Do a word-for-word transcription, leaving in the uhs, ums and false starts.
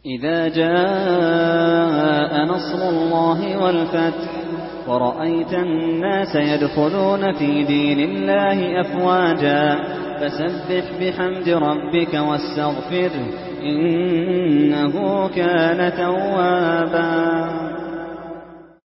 إذا جاء نصر الله والفتح ورأيت الناس يدخلون في دين الله أفواجا فسبح بحمد ربك واستغفره إنه كان توابا.